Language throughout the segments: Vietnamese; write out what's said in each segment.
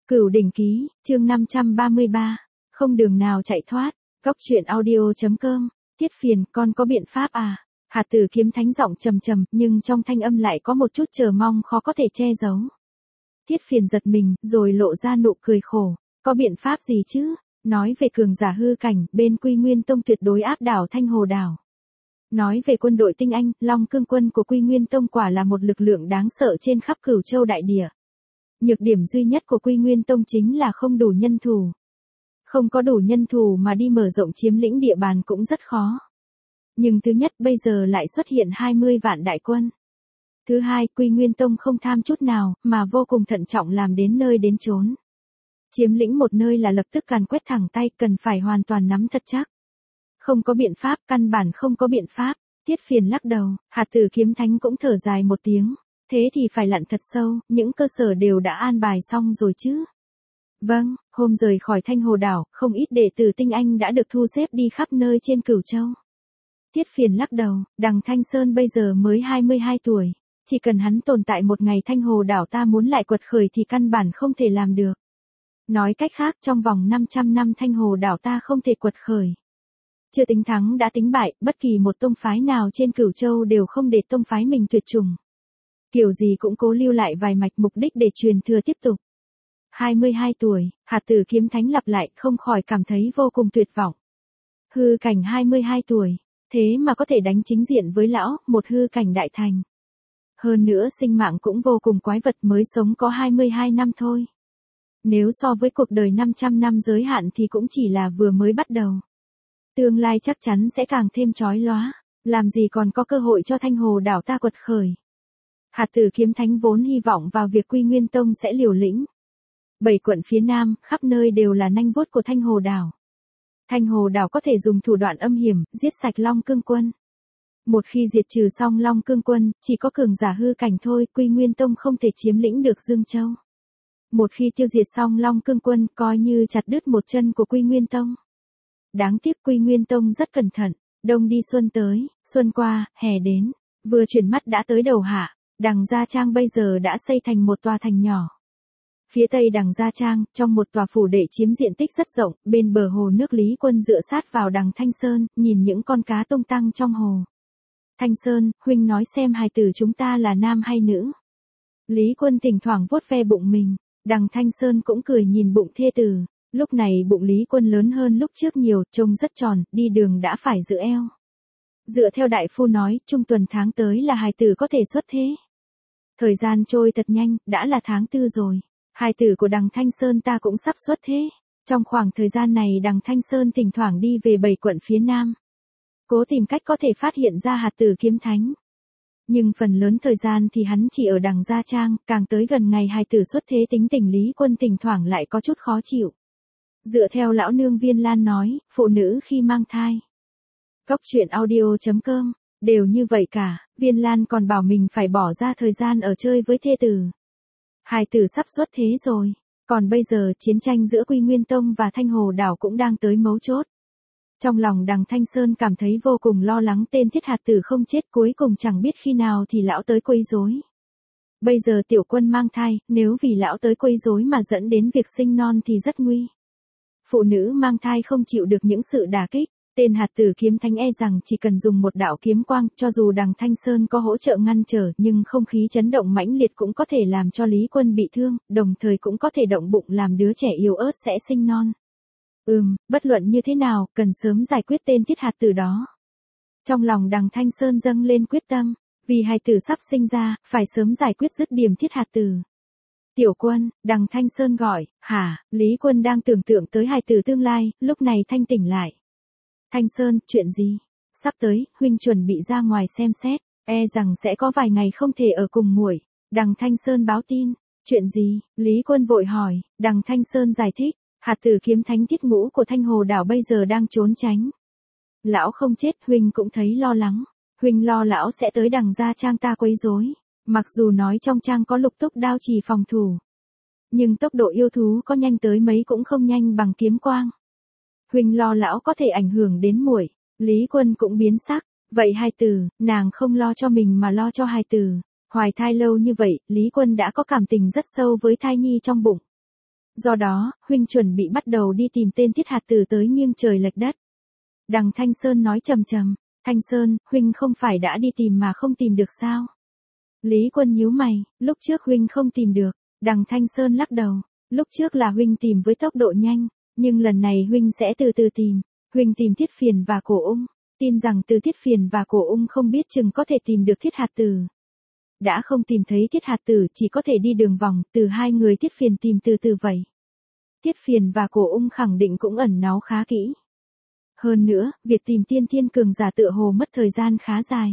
Cửu đỉnh ký, chương 533. Không đường nào chạy thoát. Góc truyện audio.com. Tiết Phiền, con có biện pháp à? Hạt Tử Kiếm Thánh giọng trầm trầm, nhưng trong thanh âm lại có một chút chờ mong khó có thể che giấu. Tiết Phiền giật mình, rồi lộ ra nụ cười khổ. Có biện pháp gì chứ? Nói về cường giả hư cảnh, bên Quy Nguyên Tông tuyệt đối áp đảo Thanh Hồ Đảo. Nói về quân đội tinh anh, Long Cương quân của Quy Nguyên Tông quả là một lực lượng đáng sợ trên khắp Cửu Châu đại địa. Nhược điểm duy nhất của Quy Nguyên Tông chính là không đủ nhân thủ. Không có đủ nhân thủ mà đi mở rộng chiếm lĩnh địa bàn cũng rất khó. Nhưng thứ nhất, bây giờ lại xuất hiện 20 vạn đại quân. Thứ hai, Quy Nguyên Tông không tham chút nào, mà vô cùng thận trọng làm đến nơi đến chốn. Chiếm lĩnh một nơi là lập tức càn quét thẳng tay, cần phải hoàn toàn nắm thật chắc. Không có biện pháp, căn bản không có biện pháp. Tiết Phiền lắc đầu, Hạt Tử Kiếm Thánh cũng thở dài một tiếng. Thế thì phải lặn thật sâu, những cơ sở đều đã an bài xong rồi chứ. Vâng, hôm rời khỏi Thanh Hồ Đảo, không ít đệ tử tinh anh đã được thu xếp đi khắp nơi trên Cửu Châu. Tiết Phiền lắc đầu, Đằng Thanh Sơn bây giờ mới 22 tuổi. Chỉ cần hắn tồn tại một ngày Thanh Hồ Đảo ta muốn lại quật khởi thì căn bản không thể làm được. Nói cách khác, trong vòng 500 năm Thanh Hồ Đảo ta không thể quật khởi. Chưa tính thắng đã tính bại, bất kỳ một tông phái nào trên Cửu Châu đều không để tông phái mình tuyệt chủng. Kiểu gì cũng cố lưu lại vài mạch mục đích để truyền thừa tiếp tục. 22 tuổi, Hạt Tử Kiếm Thánh lặp lại, không khỏi cảm thấy vô cùng tuyệt vọng. Hư cảnh 22 tuổi, thế mà có thể đánh chính diện với lão, một hư cảnh đại thành. Hơn nữa sinh mạng cũng vô cùng quái vật, mới sống có 22 năm thôi. Nếu so với cuộc đời 500 năm giới hạn thì cũng chỉ là vừa mới bắt đầu. Tương lai chắc chắn sẽ càng thêm chói lóa, làm gì còn có cơ hội cho Thanh Hồ Đảo ta quật khởi. Hạt Tử Kiếm Thánh vốn hy vọng vào việc Quy Nguyên Tông sẽ liều lĩnh. 7 quận phía Nam, khắp nơi đều là nanh vuốt của Thanh Hồ Đảo. Thanh Hồ Đảo có thể dùng thủ đoạn âm hiểm, giết sạch Long Cương quân. Một khi diệt trừ xong Long Cương quân, chỉ có cường giả hư cảnh thôi, Quy Nguyên Tông không thể chiếm lĩnh được Dương Châu. Một khi tiêu diệt xong Long Cương quân, coi như chặt đứt một chân của Quy Nguyên Tông. Đáng tiếc Quy Nguyên Tông rất cẩn thận, đông đi xuân tới, xuân qua, hè đến, vừa chuyển mắt đã tới đầu hạ. Đằng Gia Trang bây giờ đã xây thành một tòa thành nhỏ. Phía tây Đằng Gia Trang, trong một tòa phủ đệ chiếm diện tích rất rộng, bên bờ hồ nước Lý Quân dựa sát vào Đằng Thanh Sơn, nhìn những con cá tung tăng trong hồ. Thanh Sơn, huynh nói xem hài tử chúng ta là nam hay nữ. Lý Quân thỉnh thoảng vuốt ve bụng mình, Đằng Thanh Sơn cũng cười nhìn bụng thê tử. Lúc này bụng Lý Quân lớn hơn lúc trước nhiều, trông rất tròn, đi đường đã phải giữ eo. Dựa theo đại phu nói, trung tuần tháng tới là hài tử có thể xuất thế. Thời gian trôi thật nhanh, đã là tháng 4 rồi. Hài tử của Đằng Thanh Sơn ta cũng sắp xuất thế. Trong khoảng thời gian này Đằng Thanh Sơn thỉnh thoảng đi về 7 quận phía Nam. Cố tìm cách có thể phát hiện ra Hạt Tử Kiếm Thánh. Nhưng phần lớn thời gian thì hắn chỉ ở Đằng Gia Trang, càng tới gần ngày hài tử xuất thế tính tình Lý Quân thỉnh thoảng lại có chút khó chịu. Dựa theo lão nương Viên Lan nói, phụ nữ khi mang thai. Góc truyện audio.com. Đều như vậy cả, Viên Lan còn bảo mình phải bỏ ra thời gian ở chơi với thê tử. Hài tử sắp xuất thế rồi, còn bây giờ chiến tranh giữa Quy Nguyên Tông và Thanh Hồ Đảo cũng đang tới mấu chốt. Trong lòng Đằng Thanh Sơn cảm thấy vô cùng lo lắng tên Thiết Hạt Tử không chết, cuối cùng chẳng biết khi nào thì lão tới quấy rối. Bây giờ tiểu quân mang thai, nếu vì lão tới quấy rối mà dẫn đến việc sinh non thì rất nguy. Phụ nữ mang thai không chịu được những sự đả kích. Tên Hạt Tử Kiếm Thánh e rằng chỉ cần dùng một đạo kiếm quang, cho dù Đằng Thanh Sơn có hỗ trợ ngăn trở, nhưng không khí chấn động mãnh liệt cũng có thể làm cho Lý Quân bị thương, đồng thời cũng có thể động bụng làm đứa trẻ yếu ớt sẽ sinh non. Bất luận như thế nào, cần sớm giải quyết tên Thiết Hạt Tử đó. Trong lòng Đằng Thanh Sơn dâng lên quyết tâm, vì hài tử sắp sinh ra, phải sớm giải quyết dứt điểm Thiết Hạt Tử. Tiểu Quân, Đằng Thanh Sơn gọi, hả, Lý Quân đang tưởng tượng tới hài tử tương lai, lúc này thanh tỉnh lại. Thanh Sơn, chuyện gì? Sắp tới, huynh chuẩn bị ra ngoài xem xét, e rằng sẽ có vài ngày không thể ở cùng muội. Đằng Thanh Sơn báo tin, chuyện gì? Lý Quân vội hỏi, Đằng Thanh Sơn giải thích, Hạt Tử Kiếm Thánh Thiết Ngũ của Thanh Hồ Đảo bây giờ đang trốn tránh. Lão không chết, huynh cũng thấy lo lắng, huynh lo lão sẽ tới Đằng Gia Trang ta quấy rối. Mặc dù nói trong trang có Lục Túc đao trì phòng thủ, nhưng tốc độ yêu thú có nhanh tới mấy cũng không nhanh bằng kiếm quang. Huynh lo lão có thể ảnh hưởng đến muội. Lý Quân cũng biến sắc, vậy hài tử, nàng không lo cho mình mà lo cho hài tử. Hoài thai lâu như vậy, Lý Quân đã có cảm tình rất sâu với thai nhi trong bụng. Do đó, huynh chuẩn bị bắt đầu đi tìm tên Tiết Hạt Tử tới nghiêng trời lệch đất. Đằng Thanh Sơn nói trầm trầm, Thanh Sơn, huynh không phải đã đi tìm mà không tìm được sao? Lý Quân nhíu mày, lúc trước huynh không tìm được, đằng Thanh Sơn lắc đầu, lúc trước là huynh tìm với tốc độ nhanh, nhưng lần này huynh sẽ từ từ tìm, huynh tìm Tiết Phiền và Cổ Ung, tin rằng từ Tiết Phiền và Cổ Ung không biết chừng có thể tìm được Thiết Hạt Tử. Đã không tìm thấy Thiết Hạt Tử chỉ có thể đi đường vòng, từ hai người Tiết Phiền tìm từ từ vậy. Tiết Phiền và Cổ Ung khẳng định cũng ẩn náu khá kỹ. Hơn nữa, việc tìm tiên thiên cường giả tựa hồ mất thời gian khá dài.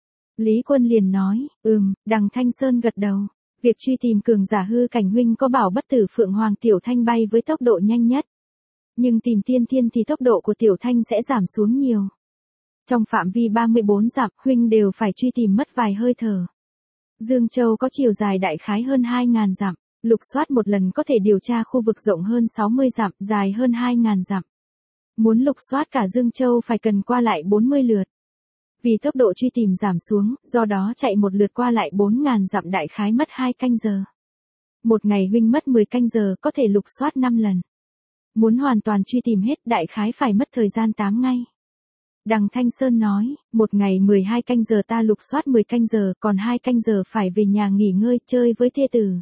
Lý Quân liền nói, đằng Thanh Sơn gật đầu. Việc truy tìm cường giả hư cảnh huynh có bảo bất tử Phượng Hoàng Tiểu Thanh bay với tốc độ nhanh nhất. Nhưng tìm tiên thiên thì tốc độ của Tiểu Thanh sẽ giảm xuống nhiều. Trong phạm vi 34 dặm, huynh đều phải truy tìm mất vài hơi thở. Dương Châu có chiều dài đại khái hơn 2.000 dặm, lục soát một lần có thể điều tra khu vực rộng hơn 60 dặm, dài hơn 2.000 dặm. Muốn lục soát cả Dương Châu phải cần qua lại 40 lượt. Vì tốc độ truy tìm giảm xuống, do đó chạy một lượt qua lại 4.000 dặm đại khái mất 2 canh giờ. Một ngày huynh mất 10 canh giờ có thể lục soát 5 lần. Muốn hoàn toàn truy tìm hết đại khái phải mất thời gian 8 ngày. Đằng Thanh Sơn nói, một ngày 12 canh giờ ta lục soát 10 canh giờ, còn 2 canh giờ phải về nhà nghỉ ngơi chơi với thê tử.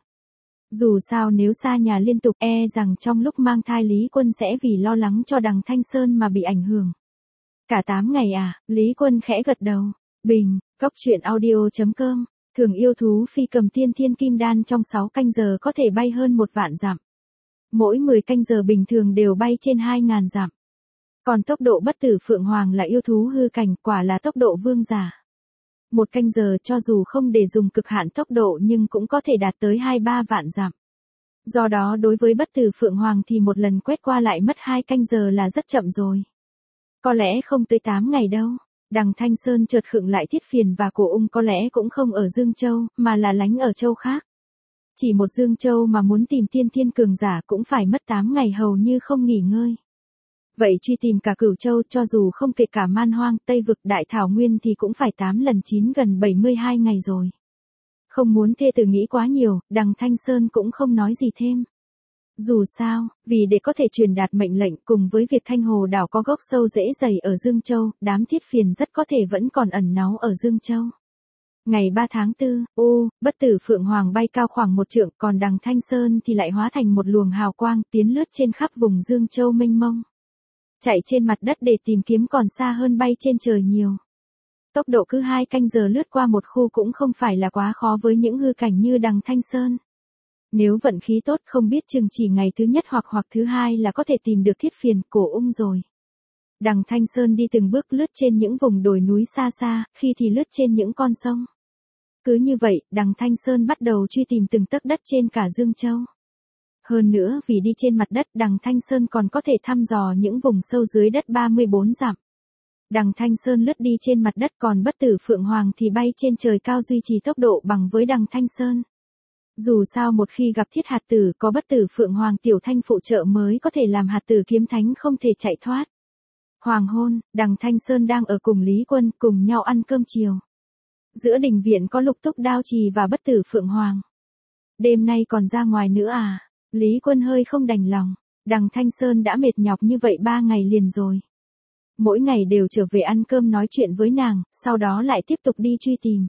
Dù sao nếu xa nhà liên tục rằng trong lúc mang thai Lý Quân sẽ vì lo lắng cho đằng Thanh Sơn mà bị ảnh hưởng. Cả 8 ngày à, Lý Quân khẽ gật đầu. Bình, Cóc Truyện Audio.com, thường yêu thú phi cầm tiên thiên kim đan trong 6 canh giờ có thể bay hơn 1 vạn dặm. Mỗi 10 canh giờ bình thường đều bay trên 2.000 dặm. Còn tốc độ bất tử Phượng Hoàng là yêu thú hư cảnh, quả là tốc độ vương giả. 1 canh giờ cho dù không để dùng cực hạn tốc độ nhưng cũng có thể đạt tới 2-3 vạn dặm. Do đó đối với bất tử Phượng Hoàng thì một lần quét qua lại mất 2 canh giờ là rất chậm rồi. Có lẽ không tới 8 ngày đâu. Đằng Thanh Sơn chợt khựng lại. Thiết Phiền và Cổ Ung có lẽ cũng không ở Dương Châu, mà là lánh ở châu khác. Chỉ một Dương Châu mà muốn tìm tiên thiên cường giả cũng phải mất 8 ngày hầu như không nghỉ ngơi. Vậy truy tìm cả Cửu Châu cho dù không kể cả Man Hoang, Tây Vực, Đại Thảo Nguyên thì cũng phải 8 lần 9 gần 72 ngày rồi. Không muốn thê tử nghĩ quá nhiều, đằng Thanh Sơn cũng không nói gì thêm. Dù sao, vì để có thể truyền đạt mệnh lệnh cùng với việc Thanh Hồ đảo có gốc sâu rễ dày ở Dương Châu, đám Thiết Phiền rất có thể vẫn còn ẩn náu ở Dương Châu. Ngày 3 tháng 4, bất tử Phượng Hoàng bay cao khoảng 1 trượng, còn đằng Thanh Sơn thì lại hóa thành một luồng hào quang tiến lướt trên khắp vùng Dương Châu mênh mông. Chạy trên mặt đất để tìm kiếm còn xa hơn bay trên trời nhiều. Tốc độ cứ 2 canh giờ lướt qua một khu cũng không phải là quá khó với những hư cảnh như đằng Thanh Sơn. Nếu vận khí tốt không biết chừng chỉ ngày thứ nhất hoặc thứ hai là có thể tìm được Thiết Phiền, Cổ Ung rồi. Đằng Thanh Sơn đi từng bước lướt trên những vùng đồi núi xa xa, khi thì lướt trên những con sông. Cứ như vậy, đằng Thanh Sơn bắt đầu truy tìm từng tấc đất trên cả Dương Châu. Hơn nữa vì đi trên mặt đất đằng Thanh Sơn còn có thể thăm dò những vùng sâu dưới đất 34 dặm. Đằng Thanh Sơn lướt đi trên mặt đất còn bất tử Phượng Hoàng thì bay trên trời cao duy trì tốc độ bằng với đằng Thanh Sơn. Dù sao một khi gặp Thiết Hạt Tử có bất tử Phượng Hoàng Tiểu Thanh phụ trợ mới có thể làm Hạt Tử kiếm thánh không thể chạy thoát. Hoàng hôn, đằng Thanh Sơn đang ở cùng Lý Quân cùng nhau ăn cơm chiều. Giữa đình viện có Lục Túc Đao Trì và bất tử Phượng Hoàng. Đêm nay còn ra ngoài nữa à? Lý Quân hơi không đành lòng. Đằng Thanh Sơn đã mệt nhọc như vậy 3 ngày liền rồi. Mỗi ngày đều trở về ăn cơm nói chuyện với nàng, sau đó lại tiếp tục đi truy tìm.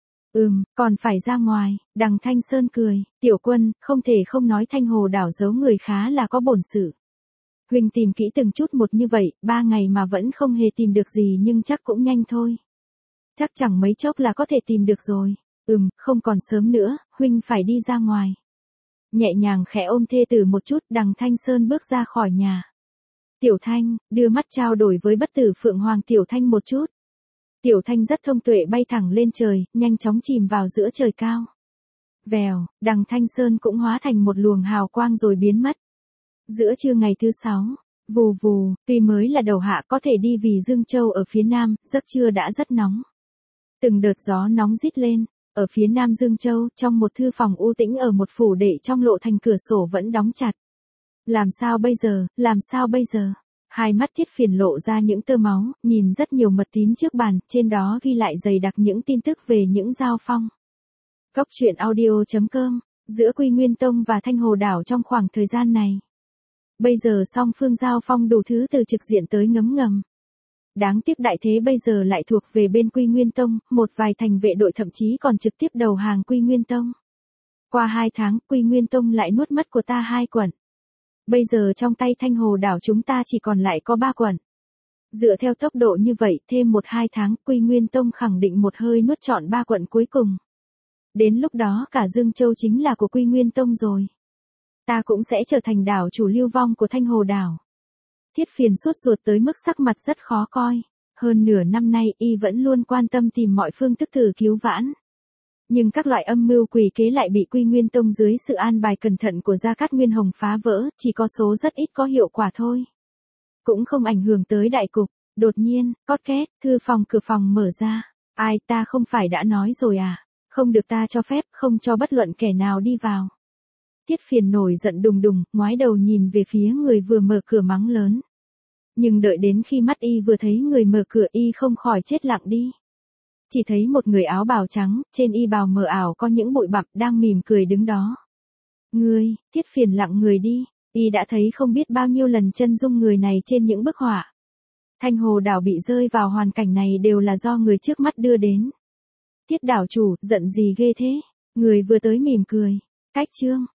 Còn phải ra ngoài, đằng Thanh Sơn cười, Tiểu Quân, không thể không nói Thanh Hồ đảo giấu người khá là có bổn sự. Huynh tìm kỹ từng chút một như vậy, 3 ngày mà vẫn không hề tìm được gì nhưng chắc cũng nhanh thôi. Chắc chẳng mấy chốc là có thể tìm được rồi. Không còn sớm nữa, huynh phải đi ra ngoài. Nhẹ nhàng khẽ ôm thê tử một chút, đằng Thanh Sơn bước ra khỏi nhà. Tiểu Thanh, đưa mắt trao đổi với bất tử Phượng Hoàng Tiểu Thanh một chút. Tiểu Thanh rất thông tuệ bay thẳng lên trời, nhanh chóng chìm vào giữa trời cao. Vèo, đằng Thanh Sơn cũng hóa thành một luồng hào quang rồi biến mất. Giữa trưa ngày thứ 6, vù vù, tuy mới là đầu hạ có thể đi vì Dương Châu ở phía nam, giấc trưa đã rất nóng. Từng đợt gió nóng rít lên, ở phía nam Dương Châu, trong một thư phòng u tĩnh ở một phủ đệ trong lộ thành cửa sổ vẫn đóng chặt. Làm sao bây giờ, làm sao bây giờ? Hai mắt Thiết Phiền lộ ra những tơ máu, nhìn rất nhiều mật tín trước bàn, trên đó ghi lại dày đặc những tin tức về những giao phong. Cóc Truyện Audio.com giữa Quy Nguyên Tông và Thanh Hồ Đảo trong khoảng thời gian này. Bây giờ song phương giao phong đủ thứ từ trực diện tới ngấm ngầm. Đáng tiếc đại thế bây giờ lại thuộc về bên Quy Nguyên Tông, một vài thành vệ đội thậm chí còn trực tiếp đầu hàng Quy Nguyên Tông. Qua 2 tháng, Quy Nguyên Tông lại nuốt mất của ta 2 quận. Bây giờ trong tay Thanh Hồ Đảo chúng ta chỉ còn lại có 3 quận. Dựa theo tốc độ như vậy, thêm 1-2 tháng, Quy Nguyên Tông khẳng định một hơi nuốt trọn 3 quận cuối cùng. Đến lúc đó cả Dương Châu chính là của Quy Nguyên Tông rồi. Ta cũng sẽ trở thành đảo chủ lưu vong của Thanh Hồ Đảo. Thiết Phiền sốt ruột tới mức sắc mặt rất khó coi. Hơn nửa năm nay y vẫn luôn quan tâm tìm mọi phương thức thử cứu vãn. Nhưng các loại âm mưu quỷ kế lại bị Quy Nguyên Tông dưới sự an bài cẩn thận của Gia Cát Nguyên Hồng phá vỡ, chỉ có số rất ít có hiệu quả thôi. Cũng không ảnh hưởng tới đại cục. Đột nhiên, cót két, thư phòng cửa phòng mở ra. Ai, ta không phải đã nói rồi à? Không được ta cho phép, không cho bất luận kẻ nào đi vào. Thiết Phiền nổi giận đùng đùng, ngoái đầu nhìn về phía người vừa mở cửa mắng lớn. Nhưng đợi đến khi mắt y vừa thấy người mở cửa y không khỏi chết lặng đi. Chỉ thấy một người áo bào trắng, trên y bào mờ ảo có những bụi bặm đang mỉm cười đứng đó. Ngươi, Thiết Phiền lặng người đi, y đã thấy không biết bao nhiêu lần chân dung người này trên những bức họa. Thanh Hồ Đảo bị rơi vào hoàn cảnh này đều là do người trước mắt đưa đến. Thiết đảo chủ, giận gì ghê thế? Người vừa tới mỉm cười. Cách chương.